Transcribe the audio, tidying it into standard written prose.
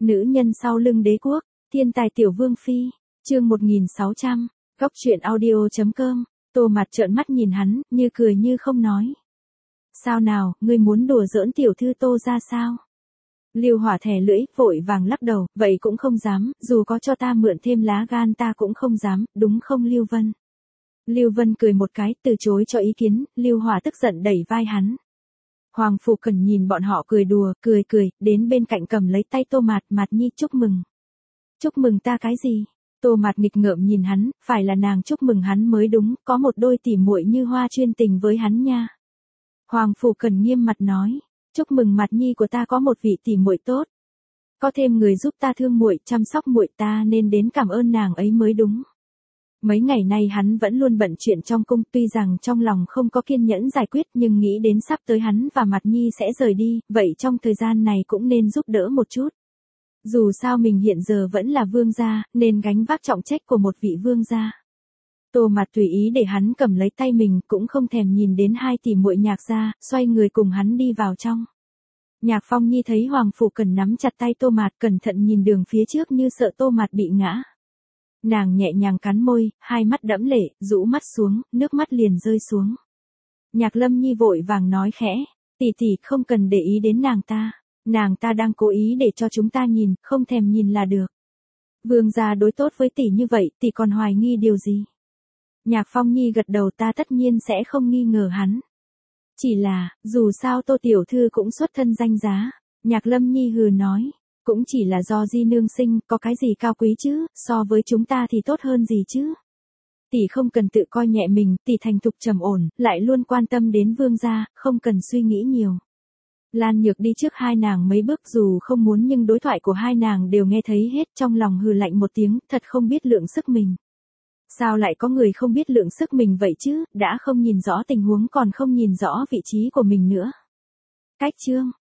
Nữ nhân sau lưng đế quốc, thiên tài tiểu vương phi, chương 1600, góc truyện audio.com, Tô Mạt trợn mắt nhìn hắn, như cười như không nói. Sao nào, ngươi muốn đùa giỡn tiểu thư Tô ra sao? Lưu Hỏa thè lưỡi, vội vàng lắc đầu, vậy cũng không dám, dù có cho ta mượn thêm lá gan ta cũng không dám, đúng không Lưu Vân? Lưu Vân cười một cái, từ chối cho ý kiến, Lưu Hỏa tức giận đẩy vai hắn. Hoàng Phủ Cẩn nhìn bọn họ cười đùa, cười, đến bên cạnh cầm lấy tay Tô Mạt, Mạt Nhi chúc mừng. Chúc mừng ta cái gì? Tô Mạt nghịch ngợm nhìn hắn, phải là nàng chúc mừng hắn mới đúng, có một đôi tỉ muội như hoa chuyên tình với hắn nha. Hoàng Phủ Cẩn nghiêm mặt nói, chúc mừng Mạt Nhi của ta có một vị tỉ muội tốt. Có thêm người giúp ta thương muội, chăm sóc muội ta nên đến cảm ơn nàng ấy mới đúng. Mấy ngày nay hắn vẫn luôn bận chuyện trong cung, tuy rằng trong lòng không có kiên nhẫn giải quyết nhưng nghĩ đến sắp tới hắn và Mạt Nhi sẽ rời đi, vậy trong thời gian này cũng nên giúp đỡ một chút. Dù sao mình hiện giờ vẫn là vương gia, nên gánh vác trọng trách của một vị vương gia. Tô Mạt tùy ý để hắn cầm lấy tay mình, cũng không thèm nhìn đến hai tỷ muội Nhạc gia, xoay người cùng hắn đi vào trong. Nhạc Phong Nhi thấy Hoàng Phủ Cẩn nắm chặt tay Tô Mạt, cẩn thận nhìn đường phía trước như sợ Tô Mạt bị ngã. Nàng nhẹ nhàng cắn môi, hai mắt đẫm lệ, rũ mắt xuống, nước mắt liền rơi xuống. Nhạc Lâm Nhi vội vàng nói khẽ, tỷ không cần để ý đến nàng ta đang cố ý để cho chúng ta nhìn, không thèm nhìn là được. Vương gia đối tốt với tỷ như vậy, tỷ còn hoài nghi điều gì? Nhạc Phong Nhi gật đầu, ta tất nhiên sẽ không nghi ngờ hắn. Chỉ là, dù sao Tô tiểu thư cũng xuất thân danh giá. Nhạc Lâm Nhi hừ nói, cũng chỉ là do di nương sinh, có cái gì cao quý chứ, so với chúng ta thì tốt hơn gì chứ. Tỷ không cần tự coi nhẹ mình, tỷ thành thục trầm ổn, lại luôn quan tâm đến vương gia, không cần suy nghĩ nhiều. Lan Nhược đi trước hai nàng mấy bước, dù không muốn nhưng đối thoại của hai nàng đều nghe thấy hết, trong lòng hừ lạnh một tiếng, thật không biết lượng sức mình. Sao lại có người không biết lượng sức mình vậy chứ, đã không nhìn rõ tình huống còn không nhìn rõ vị trí của mình nữa. Cách chương